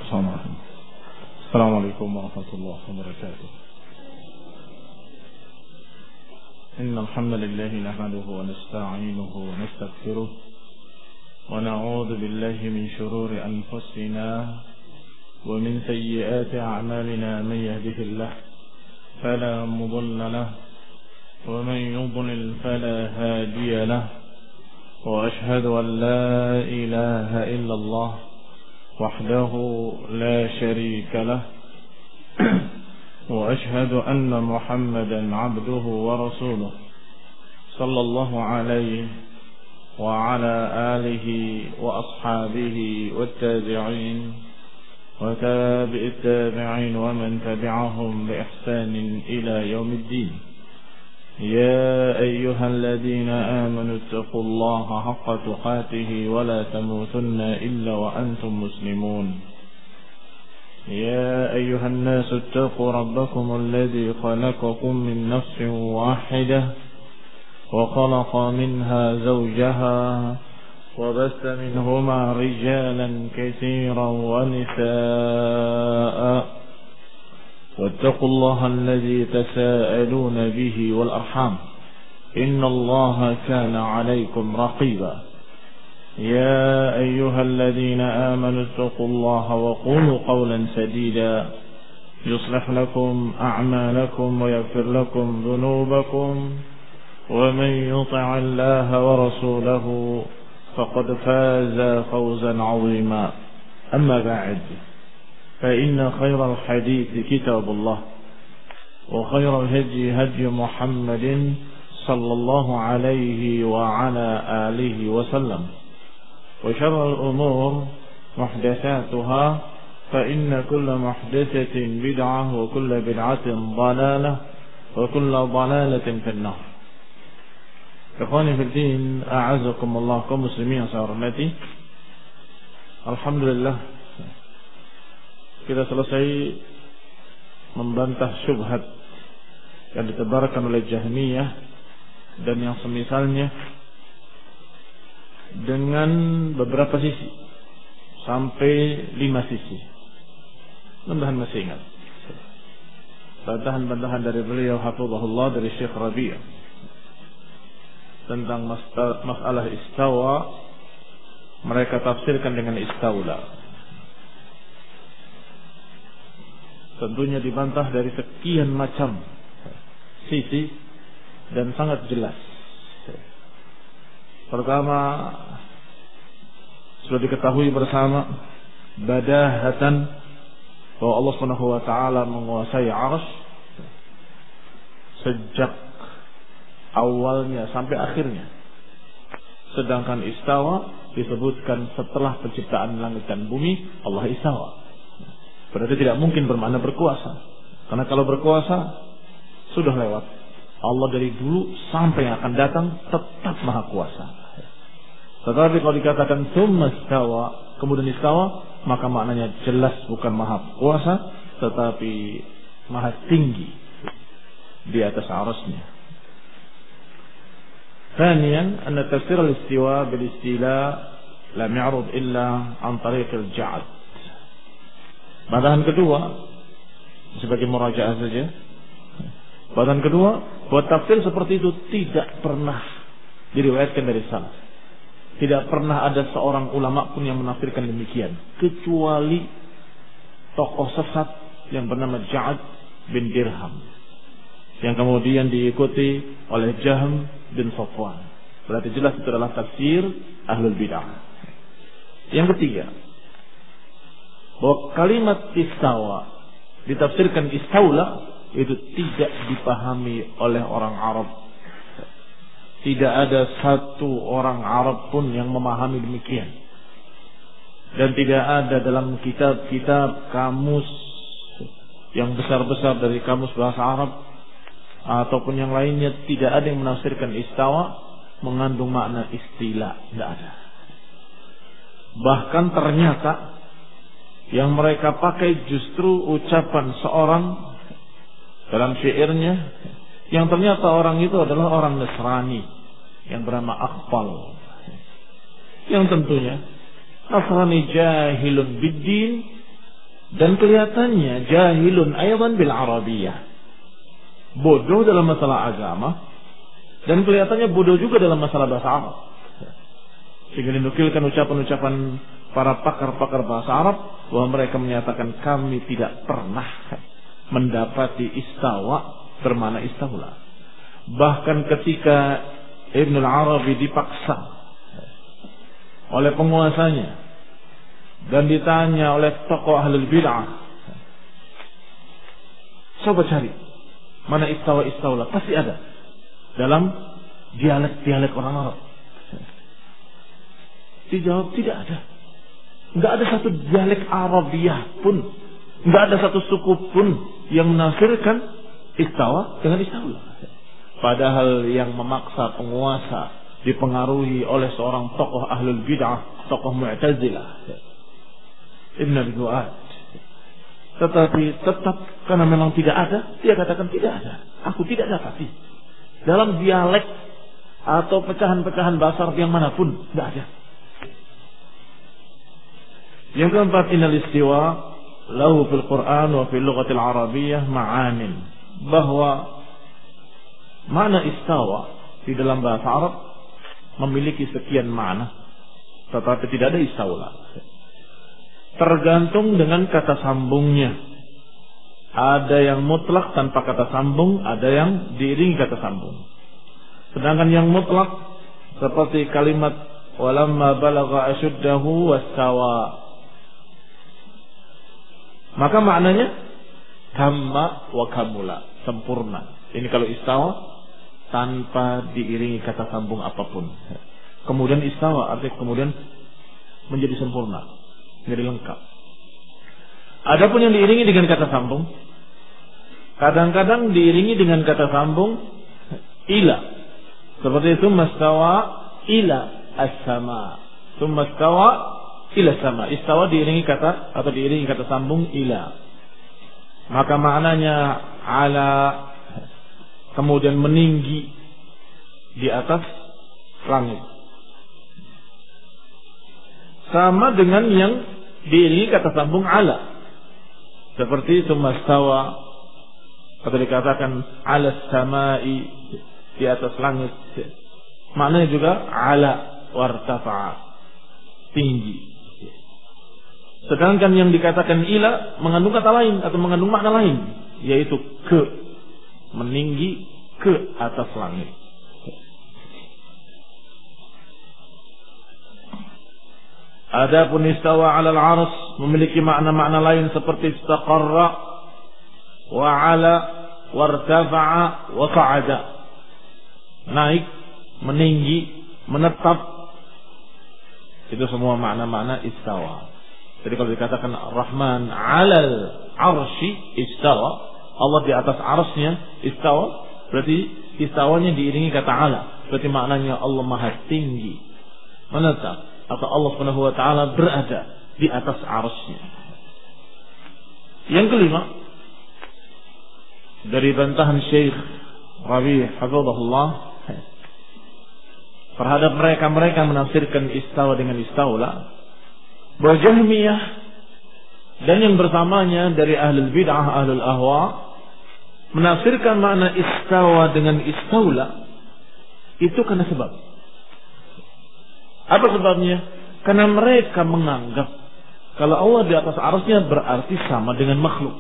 السلام عليكم ورحمة الله وبركاته. إن الحمد لله نحمده ونستعينه ونستغفره ونعوذ بالله من شرور أنفسنا ومن سيئات أعمالنا. من يهده الله فلا مضل له ومن يضلل فلا هادي له، وأشهد أن لا إله إلا الله وحده لا شريك له، وأشهد أن محمدا عبده ورسوله صلى الله عليه وعلى آله وأصحابه والتابعين وتابع التابعين ومن تبعهم بإحسان إلى يوم الدين. يا أيها الذين آمنوا اتقوا الله حق تقاته ولا تموتن إلا وأنتم مسلمون. يا أيها الناس اتقوا ربكم الذي خلقكم من نفس واحدة وخلق منها زوجها وبث منهما رجالا كثيرا ونساء، واتقوا الله الذي تساءلون به والأرحام إن الله كان عليكم رقيبا. يا أيها الذين آمنوا اتقوا الله وقولوا قولا سديدا يصلح لكم أعمالكم ويغفر لكم ذنوبكم، ومن يطع الله ورسوله فقد فاز فوزا عظيما. أما بعد، فإن خير الحديث كتاب الله، وخير الهدي هدي محمد صلى الله عليه وعلى آله وسلم، وشر الأمور محدثاتها، فإن كل محدثة بدعة وكل بدعة ضلالة وكل ضلالة في النار. Ikhwani fil din, a'azakumullah, kaum muslimin yang saya hormati. Alhamdulillah, kita selesai membantah syubhat yang ditebarkan oleh Jahmiyah dan yang semisalnya dengan beberapa sisi, sampai 5 sisi. Mudah-mudahan masih ingat bantahan-bantahan dari beliau hafizahullah, dari Syekh Rabi' tentang masalah istawa. Mereka tafsirkan dengan istaula. Tentunya dibantah dari sekian macam sisi dan sangat jelas. Pertama, sudah diketahui bersama badahatan bahwa Allah Subhanahu wa taala menguasai 'arsy sejak awalnya sampai akhirnya. Sedangkan istawa disebutkan setelah penciptaan langit dan bumi, Allah istawa. Berarti tidak mungkin bermakna berkuasa. Karena kalau berkuasa sudah lewat. Allah dari dulu sampai yang akan datang tetap maha kuasa. Tetapi kalau dikatakan tsumma istawa, kemudian istawa, maka maknanya jelas bukan maha kuasa, tetapi maha tinggi di atas arasnya. ثانيا أن تفسير الاستواء بالاستيلاء لم يعرض إلا عن طريق الجعد. Bantahan kedua, sebagai murajaah saja. Bantahan kedua, bahwa tafsir seperti itu tidak pernah diriwayatkan dari salaf. Tidak pernah ada seorang ulama pun yang menafsirkan demikian, kecuali tokoh sesat yang bernama Ja'ad bin Dirham, yang kemudian diikuti oleh Jahm bin Safwan. Berarti jelas itu adalah tafsir ahlul bid'ah. Yang ketiga, bahwa kalimat istawa ditafsirkan istaula itu tidak dipahami oleh orang Arab. Tidak ada satu orang Arab pun yang memahami demikian. Dan tidak ada dalam kitab-kitab kamus yang besar-besar dari kamus bahasa Arab ataupun yang lainnya, tidak ada yang menafsirkan istawa mengandung makna istila. Tidak ada. Bahkan ternyata yang mereka pakai justru ucapan seorang dalam syairnya, yang ternyata orang itu adalah orang Nasrani yang bernama Aqbal, yang tentunya Nasrani jahilun biddin Dan kelihatannya jahilun aydan bil Arabiyah. Bodoh dalam masalah agama. Dan kelihatannya bodoh juga dalam masalah bahasa Arab. Sehingga dinukilkan ucapan-ucapan para pakar-pakar bahasa Arab bahwa mereka menyatakan kami tidak pernah mendapati istawa bermakna istaula. Bahkan ketika Ibn al-Arabi dipaksa oleh penguasanya dan ditanya oleh tokoh ahlul bid'ah, coba cari mana istawa istaula, pasti ada dalam dialek-dialek orang Arab. Dijawab tidak ada. Enggak ada satu dialek Arabiah pun, enggak ada satu suku pun yang menafsirkan istawa dengan istaula. Padahal yang memaksa penguasa dipengaruhi oleh seorang tokoh ahlul bid'ah, tokoh Mu'tazilah, Ibn al-Du'ad. Tetapi tetap karena memang tidak ada, dia katakan tidak ada. Aku tidak dapati dalam dialek atau pecahan-pecahan bahasa Arab yang manapun, tidak ada. Yang keempat, innal istiwa lahu fil Quran wa fil lughatil arabiyyah ma'anin, bahwa makna istawa di dalam bahasa Arab memiliki sekian makna, tetapi tidak ada istaula. Tergantung dengan kata sambungnya. Ada yang mutlak tanpa kata sambung, ada yang diiringi kata sambung. Sedangkan yang mutlak seperti kalimat walamma balagha ashuddahu wastawa, maka maknanya tamma wa kamula, sempurna. Ini kalau istawa tanpa diiringi kata sambung apapun. Kemudian istawa artinya kemudian menjadi sempurna, menjadi lengkap. Adapun yang diiringi dengan kata sambung, kadang-kadang diiringi dengan kata sambung ila. Seperti itu, mastawa ila as-sama, tsumma stawa ila sama. Istawa diiringi kata atau diiringi kata sambung ila. Maka maknanya ala, kemudian meninggi di atas langit. Sama dengan yang diiringi kata sambung ala. Seperti tsumma stawa, atau dikatakan ala samai, di atas langit. Maknanya juga ala wartafa'a, tinggi. Sedangkan yang dikatakan ila mengandung kata lain atau mengandung makna lain, yaitu ke, meninggi ke atas langit. Adapun istawa 'alal 'arsy memiliki makna-makna lain seperti istaqarra wa 'ala wartafa'a wa qa'ada. Naik, meninggi, menetap. Itu semua makna-makna istawa. Jadi kalau dikatakan Ar-Rahman 'alal 'arsy istawa, Allah di atas 'arsy-nya istawa, berarti istawanya diiringi kata 'ala. Berarti maknanya Allah Maha tinggi, menetap, atau Allah Subhanahu wa taala berada di atas 'arsy-nya. Yang kelima, dari bantahan Syekh Rabi' hafizahullah terhadap mereka menafsirkan istawa dengan istaula, bahwa Jahmiyah dan yang bersamanya dari ahlul bid'ah, ahlul ahwa menafsirkan makna istawa dengan istaula itu karena sebab. Apa sebabnya? Karena mereka menganggap kalau Allah di atas arsy-nya berarti sama dengan makhluk.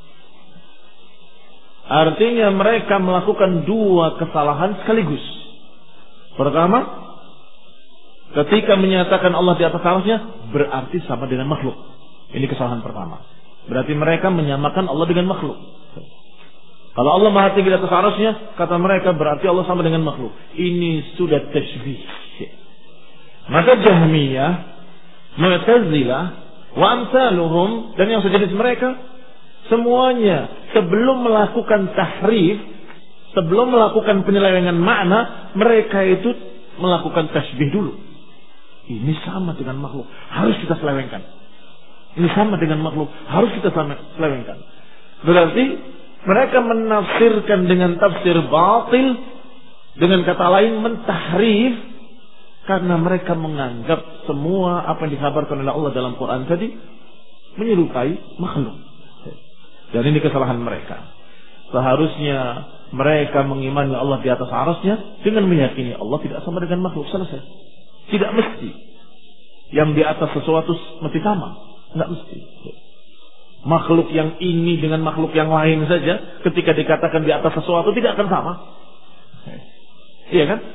Artinya mereka melakukan dua kesalahan sekaligus. Pertama, ketika menyatakan Allah di atas arsy-nya berarti sama dengan makhluk. Ini kesalahan pertama. Berarti mereka menyamakan Allah dengan makhluk. Kalau Allah Maha Tinggi di atas arsy-nya, kata mereka berarti Allah sama dengan makhluk. Ini sudah tasybih. Maka Jahmiyah, Mu'tazilah, wa amsaluhum dan yang sejenis mereka, semuanya sebelum melakukan tahrif, sebelum melakukan penyelewengan makna, mereka itu melakukan tasbih dulu. Ini sama dengan makhluk, harus kita selewengkan. Ini sama dengan makhluk, harus kita selewengkan. Berarti mereka menafsirkan dengan tafsir batil, dengan kata lain mentahrif, karena mereka menganggap semua apa yang dikabarkan oleh Allah dalam Quran tadi menyerupai makhluk. Dan ini kesalahan mereka. Seharusnya mereka mengimani Allah di atas arasnya dengan meyakini Allah tidak sama dengan makhluk. Selesai. Tidak mesti yang di atas sesuatu mesti sama. Tidak mesti. Makhluk yang ini dengan makhluk yang lain saja ketika dikatakan di atas sesuatu tidak akan sama. Iya kan?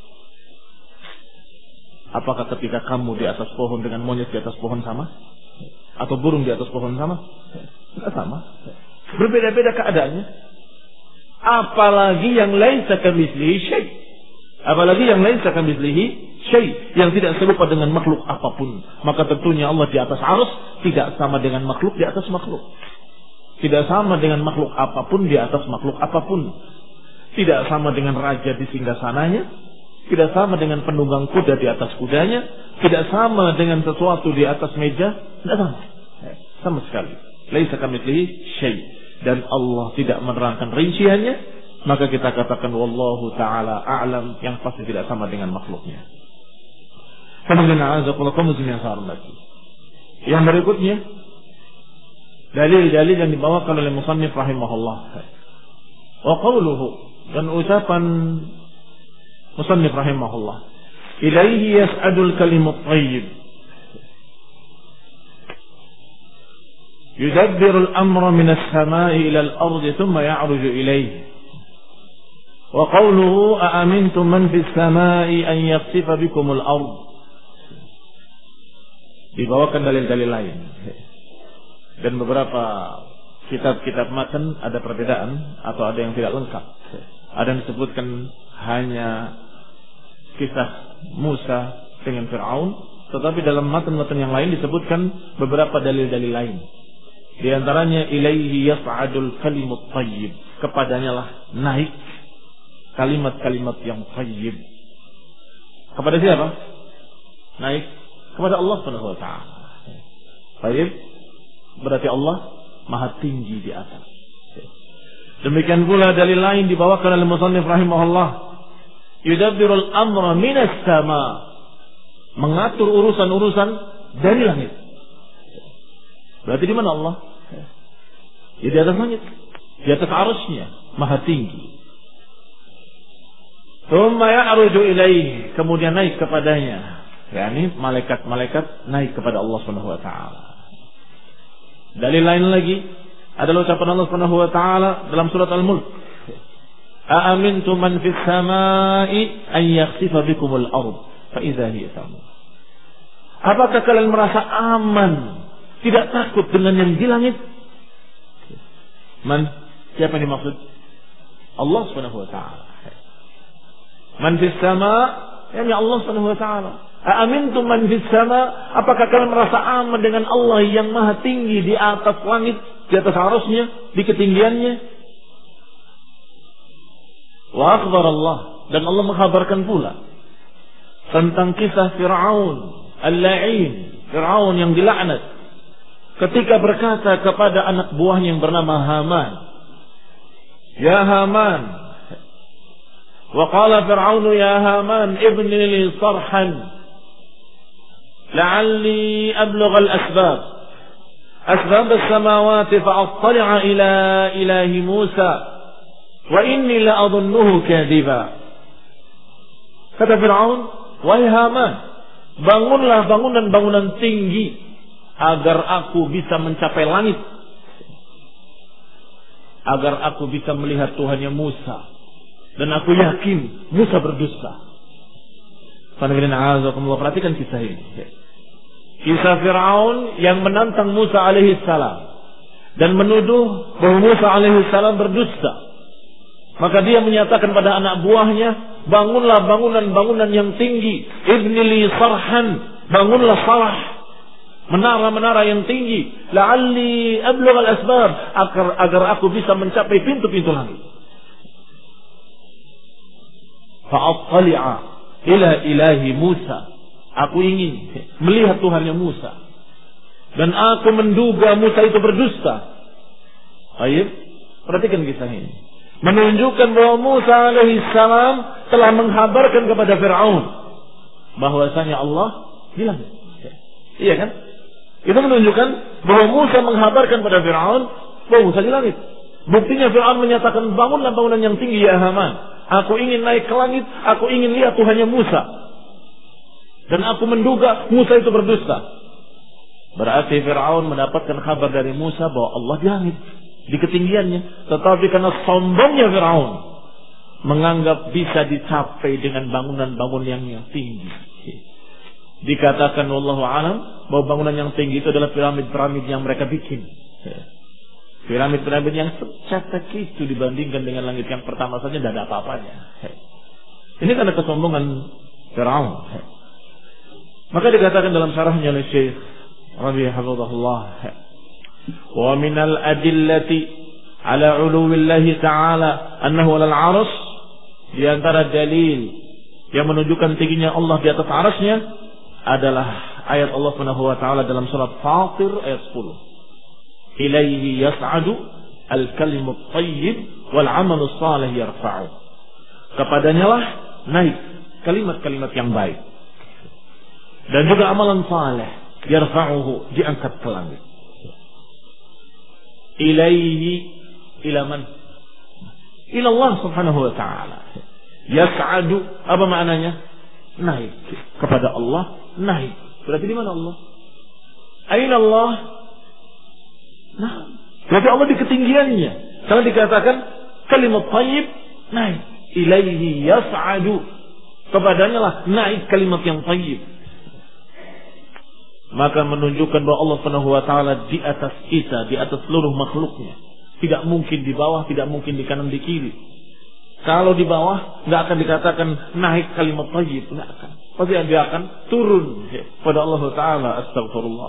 Apakah ketika kamu di atas pohon dengan monyet di atas pohon sama? Atau burung di atas pohon sama? Tidak sama. Berbeda-beda keadaannya. Apalagi yang laisa kamitslihi syai'. Apalagi yang laisa kamitslihi syai', yang tidak serupa dengan makhluk apapun. Maka tentunya Allah di atas arus tidak sama dengan makhluk di atas makhluk. Tidak sama dengan makhluk apapun di atas makhluk apapun. Tidak sama dengan raja di singgasananya. Tidak sama dengan penunggang kuda di atas kudanya. Tidak sama dengan sesuatu di atas meja. Tidak sama. Sama sekali. Laisa kamitslihi syai'. Dan Allah tidak menerangkan rinciannya, maka kita katakan wallahu ta'ala a'lam, yang pasti tidak sama dengan makhluknya. Yang berikutnya, dalil-dalil yang dibawakan oleh musannif rahimahullah. Wa qawluhu, dan ucapan musannif rahimahullah, ilaihi yas'adul kalimut thayyib يدبر الأمر من السماء إلى الأرض ثم يعرج إليه وقوله أأمنتم من في السماء أن يخسف بكم الأرض. Dibawakan dalil-dalil lain. Dan beberapa kitab-kitab matan ada perbedaan atau ada yang tidak lengkap. Ada yang disebutkan hanya kisah Musa dengan Fir'aun, tetapi dalam matan-matan yang lain disebutkan beberapa dalil-dalil lain. Di antaranya ilaihi yas'adul kalimut thayyib, kepadanya lah naik kalimat-kalimat yang thayyib. Kepada siapa? Naik kepada Allah Subhanahu wa taala. Thayyib berarti Allah Maha tinggi di atas. Demikian pula dalil lain dibawakan oleh musannif rahimahullah, yudabbirul amra minas sama, mengatur urusan-urusan dari langit. Berarti di mana Allah? Ya di atas langit, di atas arasnya, Maha tinggi. Tsumma ya'ruju ilaihi, kemudian naik kepadanya. yakni malaikat-malaikat naik kepada Allah Subhanahu wa taala. Dalil lain lagi adalah ucapan Allah Subhanahu wa taala dalam surat Al-Mulk. A'amintum man fis samai an yakhsifa bikumul ard fa idza hiya tamur. Apakah kalian merasa aman, tidak takut dengan yang di langit? Man, siapa yang dimaksud? Allah Subhanahu wa taala. Man fis sama, yakni Allah Subhanahu wa taala. A'amintum man fis sama, apakah kalian merasa aman dengan Allah yang maha tinggi di atas langit, di atas arasnya, di ketinggiannya? Wa akhbar Allah, dan Allah mengkhabarkan pula tentang kisah Fir'aun al-la'in, Fir'aun yang dilaknat, ketika berkata kepada anak buahnya yang bernama Haman, ya Haman, wa qala Fir'aun ya Haman ibni li sarhan la'alli ablugha al-asbab as-samawati fa'attali'a ila ilahi Musa wa inni la'adhunnuhu kadhiba. Kata Fir'aun, wahai Haman, bangunlah bangunan-bangunan tinggi agar aku bisa mencapai langit, agar aku bisa melihat Tuhannya Musa, dan aku yakin Musa berdusta. Perhatikan kisah ini. Kisah Fir'aun yang menantang Musa alaihissalam dan menuduh bahwa Musa alaihissalam berdusta. Maka dia menyatakan pada anak buahnya, bangunlah bangunan-bangunan yang tinggi. Ibni li sarhan, bangunlah sarah, menara-menara yang tinggi. La'alli ablugha al-asbab, agar aku bisa mencapai pintu-pintu langit. Fa'attali'a ila ilahi Musa, aku ingin melihat Tuhannya Musa, dan aku menduga Musa itu berdusta. Baik, perhatikan kisah ini, menunjukkan bahwa Musa alaihissalam telah menghabarkan kepada Fir'aun bahwasanya Allah bilang, iya kan? Itu menunjukkan bahwa Musa menghabarkan pada Fir'aun bahwa Musa di langit. Buktinya Fir'aun menyatakan, bangunlah bangunan yang tinggi ya Haman. Aku ingin naik ke langit, aku ingin lihat Tuhannya Musa. Dan aku menduga Musa itu berdusta. Berarti Fir'aun mendapatkan kabar dari Musa bahwa Allah di langit, di ketinggiannya. Tetapi karena sombongnya Fir'aun, menganggap bisa dicapai dengan bangunan-bangunan yang tinggi. Dikatakan wallahu alam bahwa bangunan yang tinggi itu adalah piramid-piramid yang mereka bikin. Piramid-piramid yang secetek itu dibandingkan dengan langit yang pertama saja tidak ada apa-apanya. Ini karena kesombongan Fir'aun. Maka dikatakan dalam syarahnya oleh Syekh Rabi' hafizahullah, wa minal adillati ala uluwillahi ta'ala annahu alal 'arsy, di antara dalil yang menunjukkan tingginya Allah di atas 'arsy-Nya adalah ayat Allah Subhanahu wa taala dalam surat Fatir ayat 10. Ilaihi yas'adu al-kalimu at-thayyib wal 'amalu salih yarfa'u. Kepadanya lah naik kalimat-kalimat yang baik dan juga amalan saleh, yarfa'uhu, diangkat ke langit. Ilaihi, ila man? Ila Allah Subhanahu wa taala. Yas'adu, apa maknanya? Naik kepada Allah, naik. Berarti di mana Allah? Aina Allah? Nah, berarti Allah di ketinggiannya. Kalau dikatakan kalimat thayyib, naik. Ilaihi yas'adu, kepadanya lah naik kalimat yang thayyib. Maka menunjukkan bahwa Allah Subhanahu wa taala di atas kita, di atas seluruh makhluknya. Tidak mungkin di bawah, tidak mungkin di kanan, di kiri. Kalau di bawah nggak akan dikatakan naik kalimat thayyib, nggak akan. Pasti dia akan turun pada Allah taala. Astagfirullah.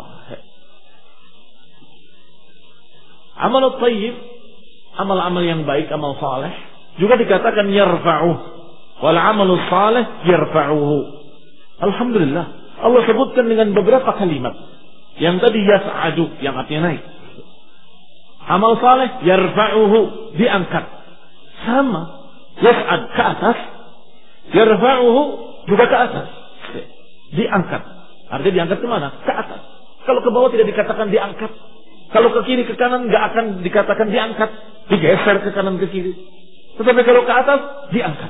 Amal thayyib, amal-amal yang baik, amal saleh, juga dikatakan yarfa'uh. Wal amalu salih yarfa'uhu. Alhamdulillah, Allah sebutkan dengan beberapa kalimat. Yang tadi yas'adu, yang artinya naik. Amal saleh yarfa'uhu, diangkat. Sama, yas'ad ke atas, yarfa'uhu juga ke atas. Diangkat. Artinya diangkat ke mana? Ke atas. Kalau ke bawah tidak dikatakan diangkat. Kalau ke kiri ke kanan nggak akan dikatakan diangkat, digeser ke kanan ke kiri. Tetapi kalau ke atas diangkat,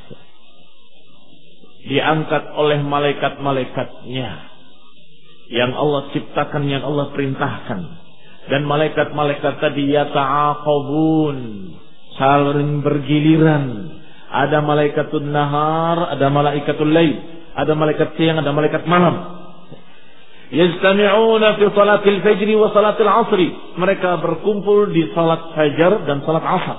diangkat oleh malaikat-malaikatnya yang Allah ciptakan, yang Allah perintahkan. Dan malaikat-malaikat tadi yata'aqabun, saling bergiliran. Ada malaikatul nahar, ada malaikatul lail, ada malaikat siang, ada malaikat malam. Yajtami'una fi salatil fajri wa salatil asri. Mereka berkumpul di salat fajar dan salat asar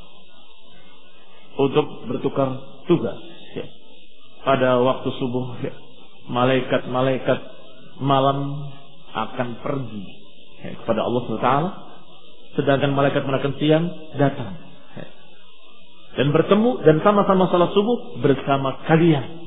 untuk bertukar tugas. Pada waktu subuh, malaikat-malaikat malam akan pergi kepada Allah SWT, sedangkan malaikat-malaikat siang datang dan bertemu dan sama-sama salat subuh bersama kalian.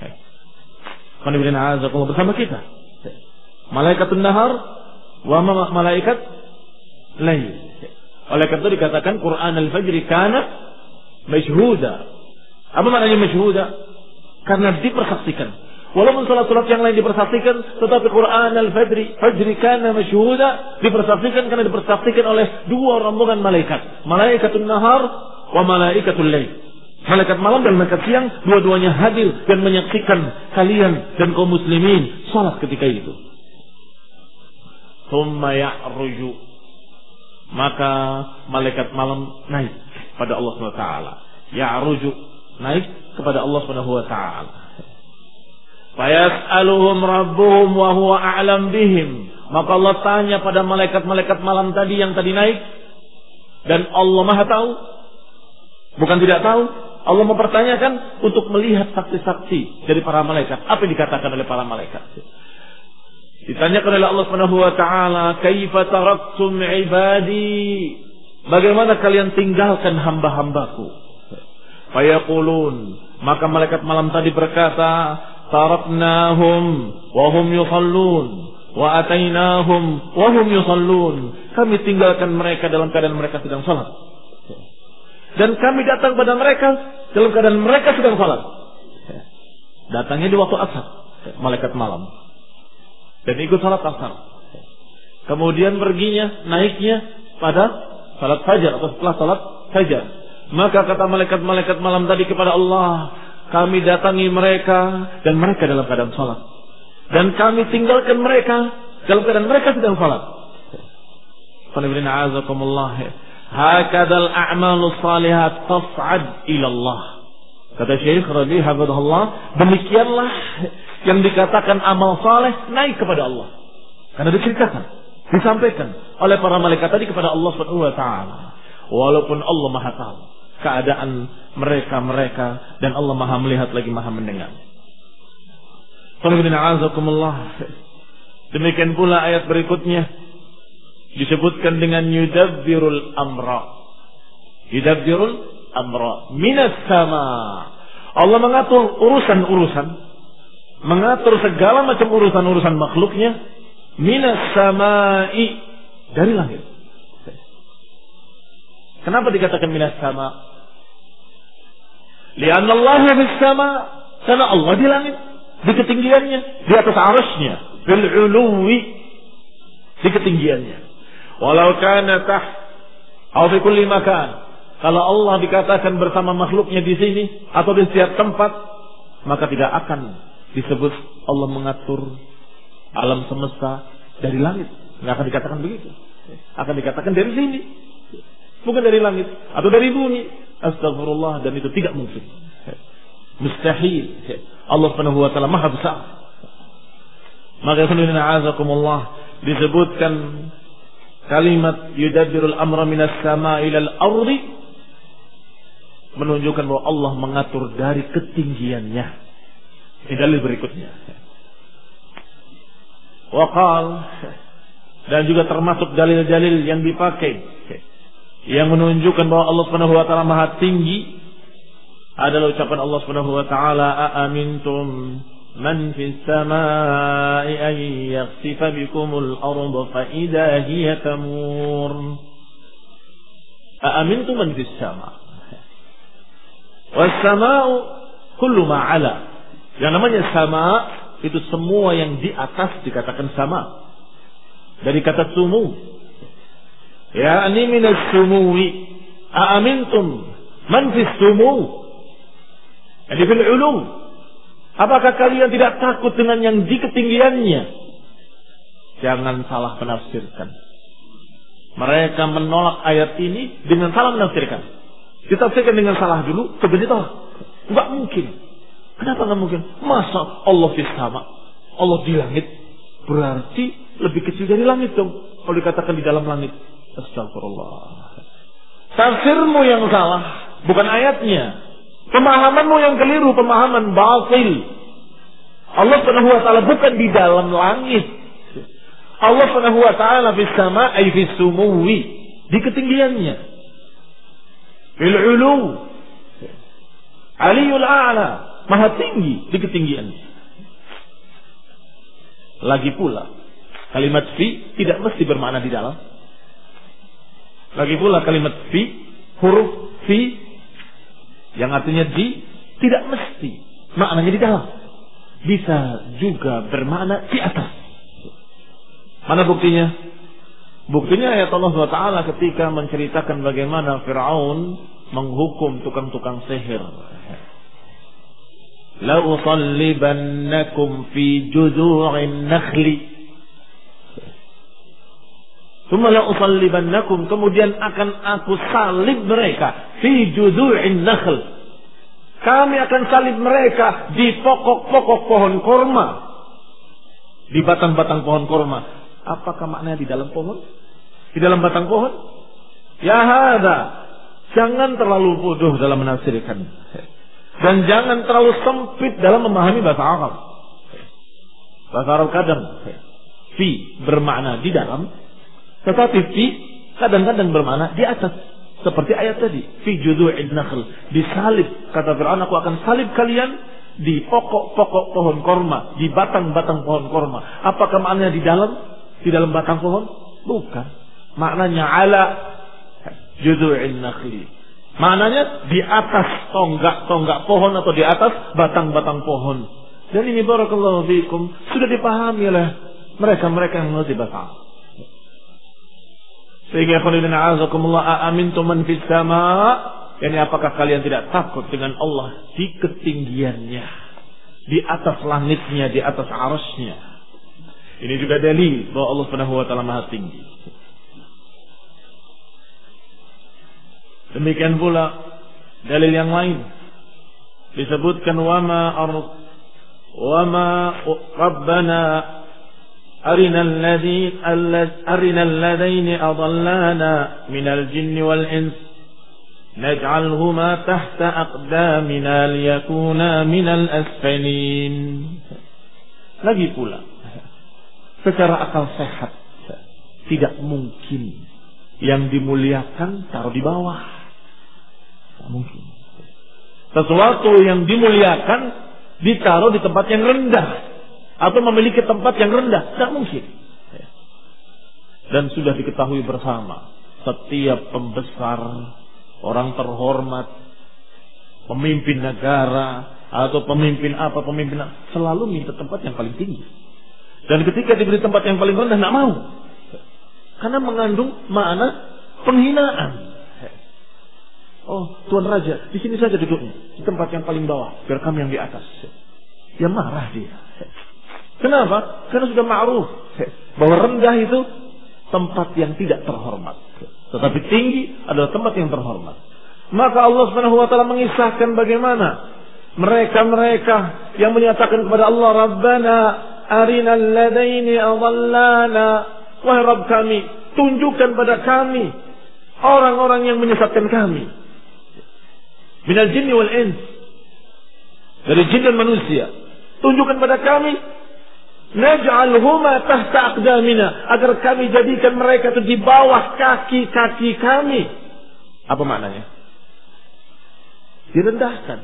Bersama kita. Malaikatun nahar wa malaikat lail. Oleh karena itu dikatakan Quran al-Fajr kana masyhuda. Apa maknanya masyhuda? Karena dipersaksikan. Walaupun salat-salat yang lain dipersaksikan, tetapi Quran al-Fajr kana masyhuda dipersaksikan karena dipersaksikan oleh dua rombongan malaikat. Malaikatun nahar wa malaikatul lail. Malaikat malam dan malaikat siang, dua-duanya hadir dan menyaksikan kalian dan kaum muslimin salat ketika itu. Thumma ya'ruju, maka malaikat malam naik pada Allah SWT. Ya'ruju, naik kepada Allah SWT. Fayas'aluhum rabbuhum wa huwa a'lam bihim, maka Allah tanya pada malaikat-malaikat malam tadi yang tadi naik, dan Allah Maha tahu, bukan tidak tahu. Allah mempertanyakan untuk melihat saksi-saksi dari para malaikat. Apa yang dikatakan oleh para malaikat? Ditanyakan oleh Allah Subhanahu wa taala, "Kaifa taraktum ibadi?" Bagaimana kalian tinggalkan hamba-hambaku? Fayaqulun, maka malaikat malam tadi berkata, "Taraknahum wa hum yusallun wa atainahum wa hum yusallun." Kami tinggalkan mereka dalam keadaan mereka sedang salat. Dan kami datang pada mereka dalam keadaan mereka sedang salat. Datangnya di waktu asar, malaikat malam. Dan ikut salat asar. kemudian perginya, naiknya pada salat fajar atau setelah salat fajar. Maka kata malaikat-malaikat malam tadi kepada Allah, kami datangi mereka dan mereka dalam keadaan salat. Dan kami tinggalkan mereka dalam keadaan mereka sedang salat. Hakadzal a'malus salihat tas'ad ila Allah. Kata Syekh Rabi hafizahullah, demikianlah yang dikatakan amal saleh naik kepada Allah. Karena diceritakan, disampaikan oleh para malaikat tadi kepada Allah Subhanahu wa taala. Walaupun Allah Maha tahu keadaan mereka dan Allah Maha melihat lagi Maha mendengar. Demikian pula ayat berikutnya disebutkan dengan yudabbirul amra. Yudabbirul amra minas sama. Allah mengatur urusan-urusan, mengatur segala macam urusan-urusan makhluknya minas samai, dari langit. Kenapa dikatakan minas sama? Lianna Allah fis sama, karena Allah di langit, di ketinggiannya, di atas arasnya, bil uluwi, di ketinggiannya. Walau kana taht aw fi kulli makan. Kalau Allah dikatakan bersama makhluknya di sini atau di setiap tempat, maka tidak akan disebut Allah mengatur alam semesta dari langit. Tidak akan dikatakan begitu. Akan dikatakan dari sini, bukan dari langit atau dari bumi. Astagfirullah, dan itu tidak mungkin. Mustahil. Allah Subhanahu wa taala Maha besar. Maka azakumullah disebutkan kalimat yudabbirul amra minas sama ilal ardi, menunjukkan bahwa Allah mengatur dari ketinggiannya. Ini dalil berikutnya. Waqal, dan juga termasuk dalil-dalil yang dipakai yang menunjukkan bahwa Allah Subhanahu wa taala Maha tinggi adalah ucapan Allah Subhanahu wa taala, "Aamintum man fis samaa'i an yakhsifa bikumul arda fa idza hiya tamur." Aamintum man fis sama'. Was samaa'u kullu ma 'ala. Yang namanya sama itu semua yang di atas dikatakan sama. Dari kata sumu. Ya ani minas sumuwi. Aamintum man fis sumu. Jadi fil ulum. Apakah kalian tidak takut dengan yang di ketinggiannya? Jangan salah penafsirkan. Mereka menolak ayat ini dengan salah menafsirkan. Ditafsirkan dengan salah dulu, kemudian ditolak. Enggak mungkin. Kenapa enggak mungkin? Masa Allah fis sama, Allah di langit, berarti lebih kecil dari langit dong. Kalau dikatakan di dalam langit. Astagfirullah. Tafsirmu yang salah, bukan ayatnya. Pemahamanmu yang keliru, pemahaman batil. Allah Subhanahu wa taala bukan di dalam langit. Allah Subhanahu wa taala fis sama ay fis sumuwi, di ketinggiannya. Fil ulu. Aliyul a'la, Maha tinggi di ketinggiannya. Lagi pula, kalimat fi tidak mesti bermakna di dalam. Lagi pula kalimat fi, huruf fi yang artinya di, tidak mesti maknanya di dalam. Bisa juga bermakna di atas. Mana buktinya? Buktinya ayat Allah SWT ketika menceritakan bagaimana Fir'aun menghukum tukang-tukang sihir. La usallibannakum fi juzu'in nakhli. Tsumma la usallibannakum, kemudian akan aku salib mereka fi juzu'in nakhl. Kami akan salib mereka di pokok-pokok pohon korma. Di batang-batang pohon korma. Apakah maknanya di dalam pohon? Di dalam batang pohon? Ya hada. Jangan terlalu bodoh dalam menafsirkan. Dan jangan terlalu sempit dalam memahami bahasa Arab. Bahasa Arab kadang fi bermakna di dalam, tetapi fi kadang-kadang bermakna di atas. Seperti ayat tadi, fi judu'in nakhl, disalib, kata Fir'aun, aku akan salib kalian di pokok-pokok pohon korma, di batang-batang pohon korma. Apakah maknanya di dalam batang pohon? Bukan. Maknanya ala judu'in nakhli. Maknanya di atas tonggak-tonggak pohon atau di atas batang-batang pohon. Dan ini barakallahu fiikum sudah dipahami oleh mereka-mereka yang mengerti bahasa Arab. Sehingga qulina a'azakumullah aamintum man fis sama'. Yani apakah kalian tidak takut dengan Allah di ketinggiannya, di atas langitnya, di atas arasnya. Ini juga dalil bahwa Allah Subhanahu wa taala Maha tinggi. Demikian pula dalil yang lain disebutkan wama rabbana arinal ladaini adallana minal jinni wal ins naj'alhuma tahta aqdamina liyakuna minal asfalin. Lagi pula, secara akal sehat tidak mungkin yang dimuliakan taruh di bawah. Tidak mungkin. Sesuatu yang dimuliakan ditaruh di tempat yang rendah atau memiliki tempat yang rendah, tidak mungkin. Dan sudah diketahui bersama, setiap pembesar, orang terhormat, pemimpin negara atau pemimpin selalu minta tempat yang paling tinggi. Dan ketika diberi tempat yang paling rendah tidak mau, karena mengandung makna penghinaan. Oh, Tuan Raja, di sini saja duduknya, di tempat yang paling bawah, biar kami yang di atas. Ya marah dia. Kenapa? Karena sudah ma'ruf bahwa rendah itu tempat yang tidak terhormat. Tetapi tinggi adalah tempat yang terhormat. Maka Allah Subhanahu wa taala mengisahkan bagaimana mereka-mereka yang menyatakan kepada Allah, Rabbana arinal ladaini adallana, wahai Rabb kami, tunjukkan pada kami orang-orang yang menyesatkan kami. Minal jinni wal ins, dari jin dan manusia. Tunjukkan pada kami, naj'alhuma tahta aqdamina, agar kami jadikan mereka itu di bawah kaki-kaki kami. Apa maknanya? Direndahkan.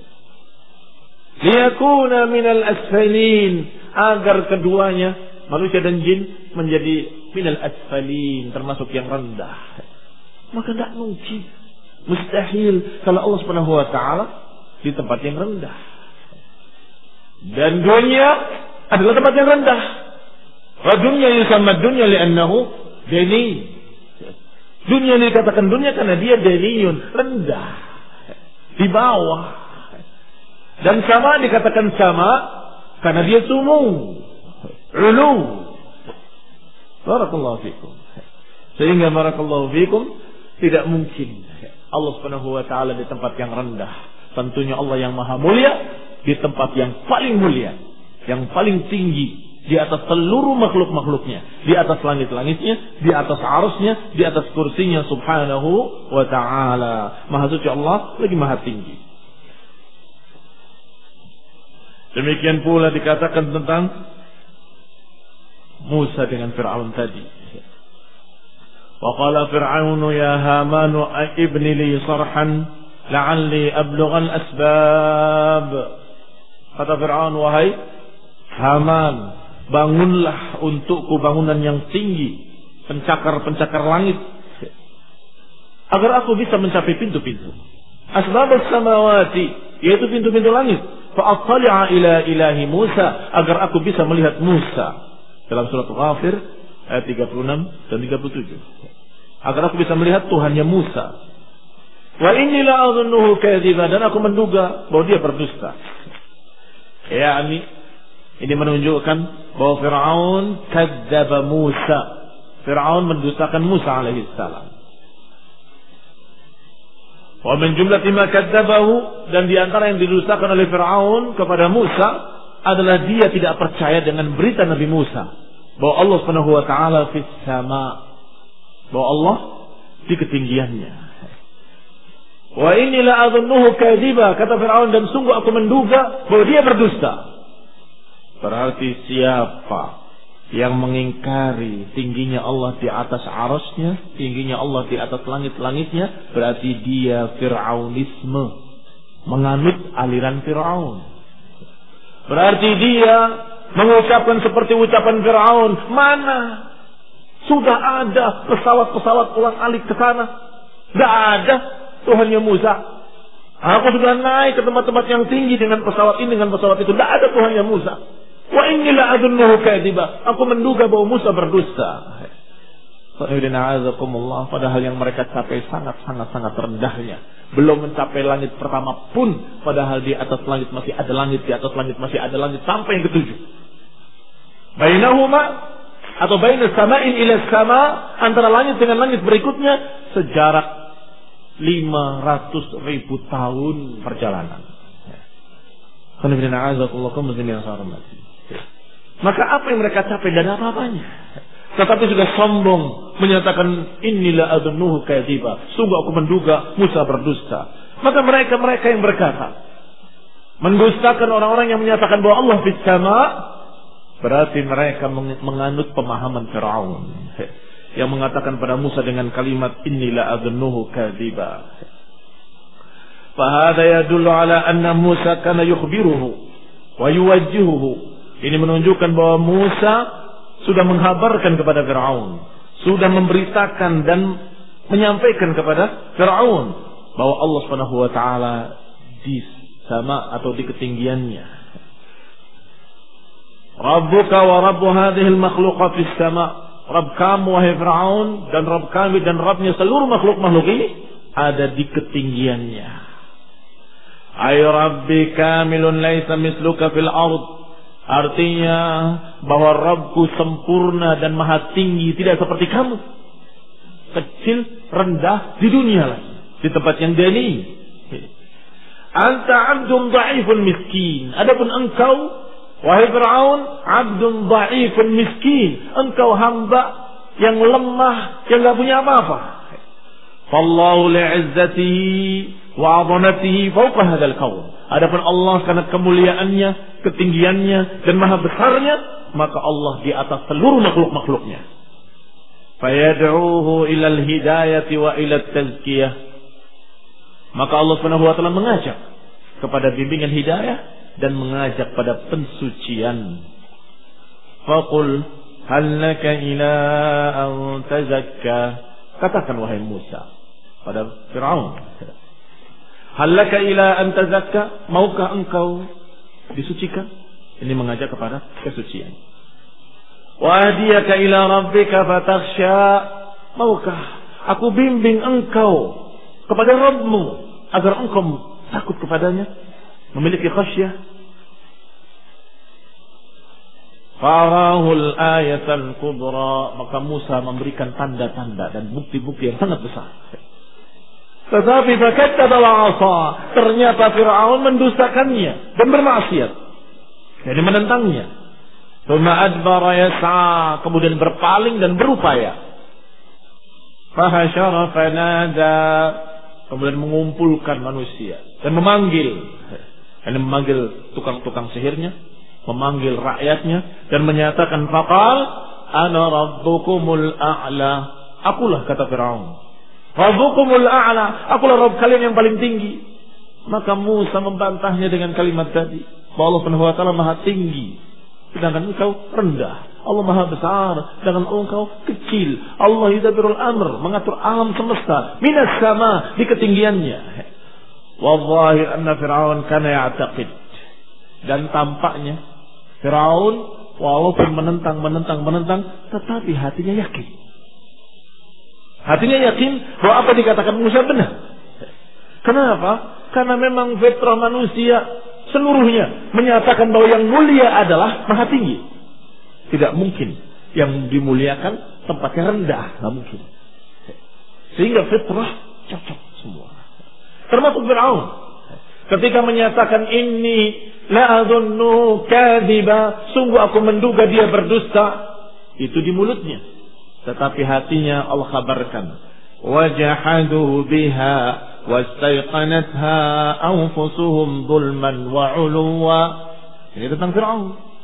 Liyakuna minal asfalin, agar keduanya, manusia dan jin, menjadi minal asfalin, termasuk yang rendah. Maka tidak mungkin, mustahil kalau Allah Subhanahu wa taala di tempat yang rendah. Dan dunia adalah tempat yang rendah. Wa dunya yusamma dunya li'annahu dani. Dunia ini dikatakan dunia karena dia daniyun, rendah, di bawah. Dan sama dikatakan sama karena dia sumu, ulu. Barakallahu fikum. Sehingga barakallahu fikum, tidak mungkin Allah Subhanahu wa taala di tempat yang rendah. Tentunya Allah yang maha mulia di tempat yang paling mulia, yang paling tinggi, di atas seluruh makhluk-makhluknya, di atas langit-langitnya, di atas arusnya, di atas kursinya Subhanahu wa ta'ala. Maha suci Allah lagi maha tinggi. Demikian pula dikatakan tentang Musa dengan Fir'aun tadi. Wa qala Fir'aunu ya Hamanu ibni li sarhan la'alli ablugha al-asbab. Kata Fir'aun, wahai Haman, bangunlah untukku bangunan yang tinggi, pencakar-pencakar langit, agar aku bisa mencapai pintu-pintu. Asbabus samawati, yaitu pintu-pintu langit. Fa'attali'a ila ilahi Musa, agar aku bisa melihat Musa. Dalam surat Ghafir ayat 36 dan 37. Agar aku bisa melihat Tuhannya Musa. Wa inni la'adhunnuhu kadhiba, dan aku menduga bahwa dia berdusta. Ini menunjukkan bahwa Fir'aun kadzdzaba Musa. Fir'aun mendustakan Musa alaihi salam. Wa min jumlati ma kadzdzabahu, dan di antara yang didustakan oleh Fir'aun kepada Musa adalah dia tidak percaya dengan berita Nabi Musa bahwa Allah Subhanahu wa taala fis sama, bahwa Allah di ketinggiannya. Wa inni la adhunnuhu kadhiba, kata Fir'aun, dan sungguh aku menduga bahwa dia berdusta. Berarti siapa yang mengingkari tingginya Allah di atas arasnya, tingginya Allah di atas langit-langitnya, berarti dia Fir'aunisme, menganut aliran Fir'aun. Berarti dia mengucapkan seperti ucapan Fir'aun. Mana sudah ada pesawat-pesawat ulang-alik ke sana? Tidak ada Tuhannya Musa. Aku sudah naik ke tempat-tempat yang tinggi dengan pesawat ini, dengan pesawat itu. Tidak ada Tuhannya Musa. Wa inni la'adunnuhu kadhiba. Aku menduga bahwa Musa berdusta. Padahal yang mereka capai sangat rendahnya. Belum mencapai langit pertama pun. Padahal di atas langit masih ada langit. Di atas langit masih ada langit. Sampai yang ketujuh. Bainahuma atau baina sama'in ila sama. Antara langit dengan langit berikutnya. Sejarak 500.000 tahun perjalanan. Maka apa yang mereka capai dan apa-apanya. Tetapi sudah sombong menyatakan inilah adunnuhu kadziba. Sungguh aku menduga Musa berdusta. Maka mereka yang berkata mendustakan orang-orang yang menyatakan bahwa Allah fis sama, berarti mereka menganut pemahaman Firaun yang mengatakan pada Musa dengan kalimat inilah adunnuhu kadziba. Fa hadha yadullu ala anna Musa kana yukhbiruhu wa yuwajjihuhu. Ini menunjukkan bahwa Musa sudah menghabarkan kepada Firaun, sudah memberitakan dan menyampaikan kepada Firaun bahwa Allah Subhanahu wa taala di sama atau di ketinggiannya. Rabbuka wa rabbu hadhihi al-makhluqat fis sama. Rabb kamu wahai Firaun dan Rabb kami dan Rabbnya seluruh makhluk-makhluk ini ada di ketinggiannya. Ay rabbi kamilun laisa misluka fil ard. Artinya bahwa Rabbku sempurna dan maha tinggi, tidak seperti kamu. Kecil, rendah di dunia lah, di tempat yang dani. Anta abdun dha'ifun miskin. Adapun engkau wahai Fir'aun, abdun dha'ifun miskin. Engkau hamba yang lemah, yang enggak punya apa-apa. Fallahu li'izzatihi wa 'azamatihi fawqa hadzal qaum. Adapun Allah karena kemuliaannya, ketinggiannya dan maha besarnya, maka Allah di atas seluruh makhluk-makhluknya. Fayad'uhu ilal hidayati wa ilat tazkiyah. Maka Allah Subhanahu wa taala mengajak kepada bimbingan hidayah dan mengajak pada pensucian. Faqul hal laka ila an tazakka. Katakan wahai Musa pada Firaun, hal laka ila an tazakka, maukah engkau disucikan? Ini mengajak kepada kesucian. Wa ahdiyaka ila rabbika fatakhsha, maukah aku bimbing engkau kepada Rabbmu agar engkau takut kepadanya, memiliki khasyah. Farahul ayatal kubra, maka Musa memberikan tanda-tanda dan bukti-bukti yang sangat besar. Tetapi fakadzdzaba wa 'asa, ternyata Firaun mendustakannya dan bermaksiat. Jadi menentangnya. Tsumma adbara yas'a, kemudian berpaling dan berupaya. Fahasyara fanada, kemudian mengumpulkan manusia dan memanggil tukang-tukang sihirnya, memanggil rakyatnya dan menyatakan faqal ana rabbukumul a'la. Akulah, kata Firaun, Rabbukumul a'la, akulah Rabb kalian yang paling tinggi. Maka Musa membantahnya dengan kalimat tadi, bahwa Allah Subhanahu wa taala maha tinggi, sedangkan engkau rendah. Allah maha besar, sedangkan engkau kecil. Allah yudabbirul amr, mengatur alam semesta minas sama, di ketinggiannya. Wallahir anna Fir'aun kana ya'taqid, dan tampaknya Fir'aun walaupun menentang, tetapi hatinya yakin. Hatinya yakin bahwa apa dikatakan Musa benar. Kenapa? Karena memang fitrah manusia seluruhnya menyatakan bahwa yang mulia adalah maha tinggi. Tidak mungkin yang dimuliakan tempatnya rendah, tidak mungkin. Sehingga fitrah cocok semua. Termasuk Fir'aun ketika menyatakan ini la adunnu kadziba, sungguh aku menduga dia berdusta, itu di mulutnya, tetapi hatinya Allah kabarkan wajahadu biha wastaiqanatha anfusuhum zulman wa 'uluwa. Ini tentang Fir'aun.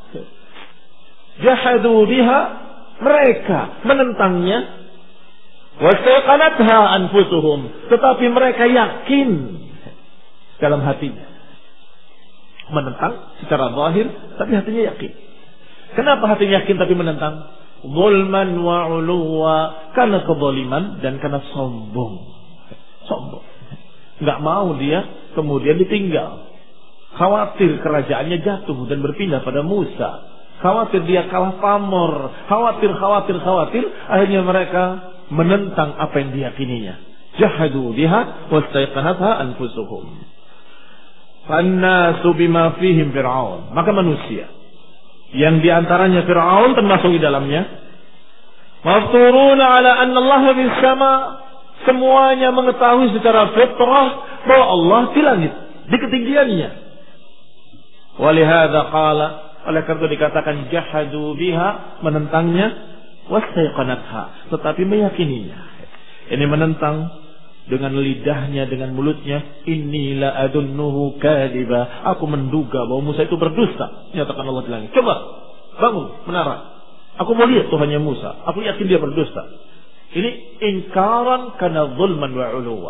Jahadu biha, mereka menentangnya, wastaiqanatha anfusuhum, tetapi mereka yakin dalam hatinya. Menentang secara zahir, tapi hatinya yakin. Kenapa hatinya yakin tapi menentang? Zulman wa 'uluwa, karena kezaliman dan karena sombong. Enggak mau dia kemudian ditinggal. Khawatir kerajaannya jatuh dan berpindah pada Musa. Khawatir dia kalah pamor. Khawatir. Akhirnya mereka menentang apa yang diyakininya. Jahadu biha wastaiqanatha anfusuhum. Fannasu bima fihim Fir'aun. Maka manusia yang diantaranya Fir'aun termasuk di dalamnya, mafturuna ala anna Allah bis sama, semuanya mengetahui secara fitrah bahwa Allah di langit, di ketinggiannya. Walihada qala, oleh karena dikatakan jahadu biha, menentangnya, wastaiqanatha, tetapi meyakininya. Ini menentang dengan lidahnya, dengan mulutnya. Inilah adunnuhu kadiba, aku menduga bahwa Musa itu berdusta. Nyatakan Allah di langit. Coba bangun menara, aku mau lihat Tuhannya Musa, aku yakin dia berdusta. Ini ingkaran karena zulman wa uluwa.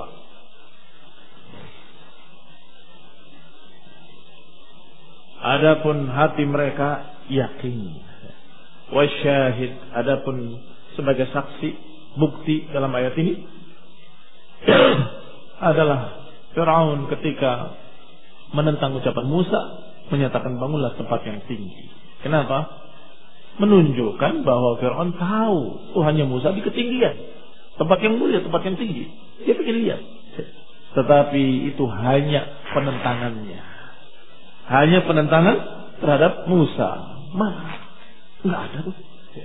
Adapun hati mereka yakin. Wasyahid, adapun sebagai saksi, bukti dalam ayat ini adalah Fir'aun ketika menentang ucapan Musa, menyatakan bangunlah tempat yang tinggi. Kenapa? Menunjukkan bahwa Fir'aun tahu Tuhannya Musa di ketinggian, tempat yang mulia, tempat yang tinggi. Dia ingin lihat. Tetapi itu hanya penentangannya, hanya penentangan terhadap Musa. Enggak ada tuh.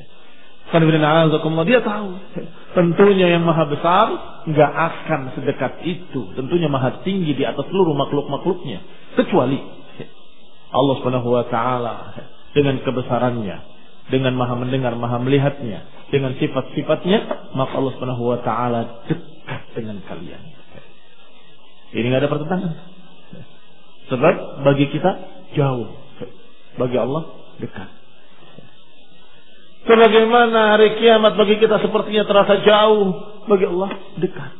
Dia tahu tentunya yang maha besar enggak akan sedekat itu. Tentunya maha tinggi di atas seluruh makhluk-makhluknya, kecuali Allah Subhanahu wa taala dengan kebesarannya, dengan maha mendengar, maha melihatnya, dengan sifat-sifatnya, maka Allah Subhanahu wa taala dekat dengan kalian. Ini enggak ada pertentangan. Sebab bagi kita jauh, bagi Allah dekat. Sebagaimana hari kiamat bagi kita sepertinya terasa jauh, bagi Allah dekat.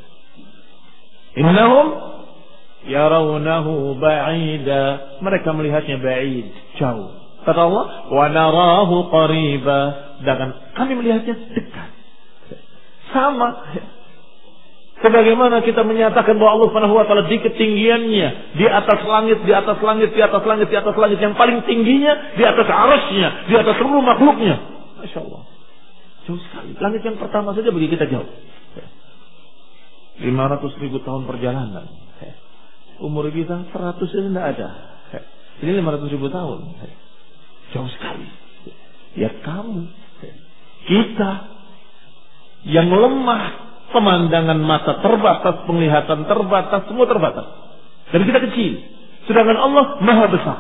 Innahum yarawnahu ba'ida, mereka melihatnya ba'id, jauh. Kata Allah, wa narahu qariba, dan kami melihatnya dekat. Sama. Sebagaimana kita menyatakan bahwa Allah Subhanahu wa taala di ketinggiannya, di atas langit, di atas langit, di atas langit, di atas langit, yang paling tingginya di atas arasnya, di atas seluruh makhluknya. Masya Allah, jauh sekali. Langit yang pertama saja bagi kita jauh. 500.000 tahun perjalanan. Umur kita 100 saja tidak ada. Ini 500.000 tahun. Jauh sekali. Ya kamu, kita yang lemah, pemandangan mata terbatas, penglihatan terbatas, semua terbatas. Dan kita kecil. Sedangkan Allah maha besar.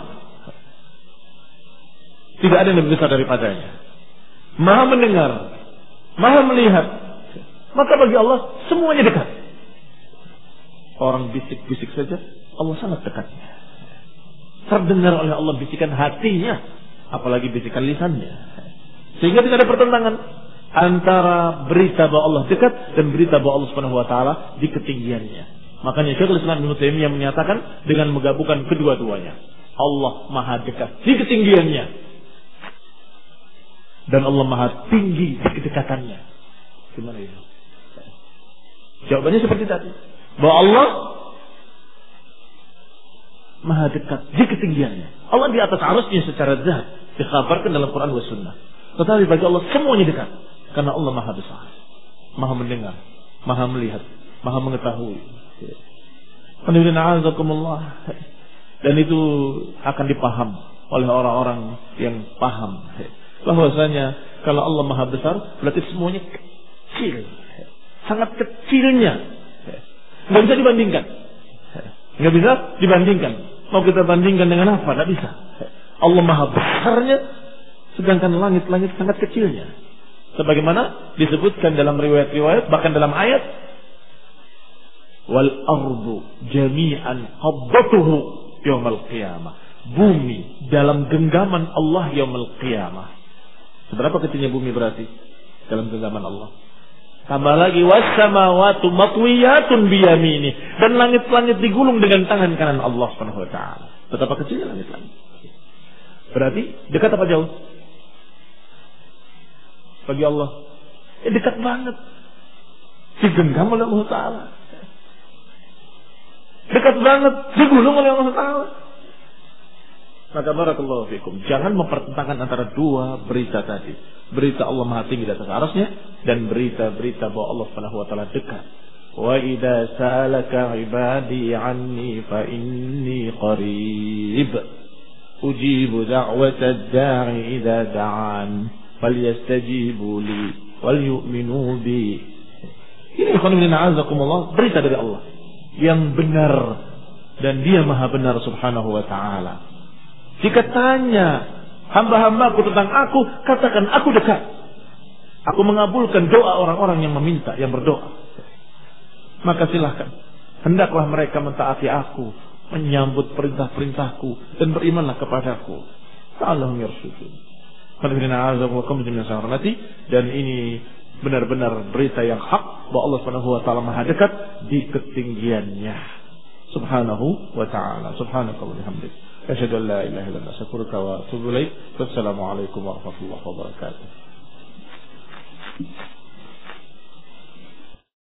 Tidak ada yang lebih besar daripadanya. Maha mendengar, maha melihat. Maka bagi Allah semuanya dekat. Orang bisik-bisik saja Allah sangat dekat. Terdengar oleh Allah bisikan hatinya, apalagi bisikan lisannya. Sehingga tidak ada pertentangan antara berita bahwa Allah dekat dan berita bahwa Allah Subhanahu wa taala di ketinggiannya. Makanya Syekhul Islam Ibnu Taimiyah menyatakan dengan menggabungkan kedua-duanya. Allah maha dekat di ketinggiannya dan Allah maha tinggi di kedekatannya. Gimana itu? Jawabannya seperti tadi, bahwa Allah maha dekat di ketinggiannya. Allah di atas arasnya secara zat, dikhabarkan dalam Quran dan Sunnah. Tetapi bagi Allah semuanya dekat, karena Allah maha besar, maha mendengar, maha melihat, maha mengetahui. Dan itu akan dipaham oleh orang-orang yang paham bahwasanya kalau Allah maha besar berarti semuanya kecil, sangat kecilnya, nggak bisa dibandingkan, nggak bisa dibandingkan. Mau kita bandingkan dengan apa? Nggak bisa. Allah maha besarnya, sedangkan langit-langit sangat kecilnya. Sebagaimana disebutkan dalam riwayat-riwayat, bahkan dalam ayat, wal ardu jami'an qabdatuhu yaumil qiyamah. Bumi dalam genggaman Allah yaumil qiyamah. Seberapa kecilnya bumi berarti dalam genggaman Allah? Tambah lagi was-samawati matwiyatun biyamini, dan langit-langit digulung dengan tangan kanan Allah Subhanahu wa taala. Betapa kecilnya langit-langit. Berarti dekat apa jauh? Bagi Allah dekat banget. Digenggam oleh Allah taala. Dekat banget, digulung oleh Allah taala. Maka barakallahu fikum, jangan mempertentangkan antara dua berita tadi. Berita Allah Maha tinggi di atas arasnya dan berita-berita bahwa Allah Subhanahu wa taala dekat. Wa idza sa'alaka 'ibadi 'anni fa inni qarib. Ujibu da'watad da'i idza da'an. Falyastajibu li wal yu'minu bi. Ini khonibina azakumullah, berita dari Allah yang benar dan Dia Maha benar Subhanahu wa taala. Jika tanya hamba-hambaku tentang aku, katakan aku dekat. Aku mengabulkan doa orang-orang yang meminta, yang berdoa. Maka silahkan, hendaklah mereka mentaati aku, menyambut perintah-perintahku, dan berimanlah kepadaku. Ta'allahum yarsyudun. Dan ini benar-benar berita yang hak bahwa Allah Subhanahu wa taala Maha dekat di ketinggiannya. Subhanahu wa taala. Subhanakallah bihamdik. Asyhadu an la ilaha illa anta astaghfiruka wa atubu ilaik. Wassalamu alaikum warahmatullahi wabarakatuh.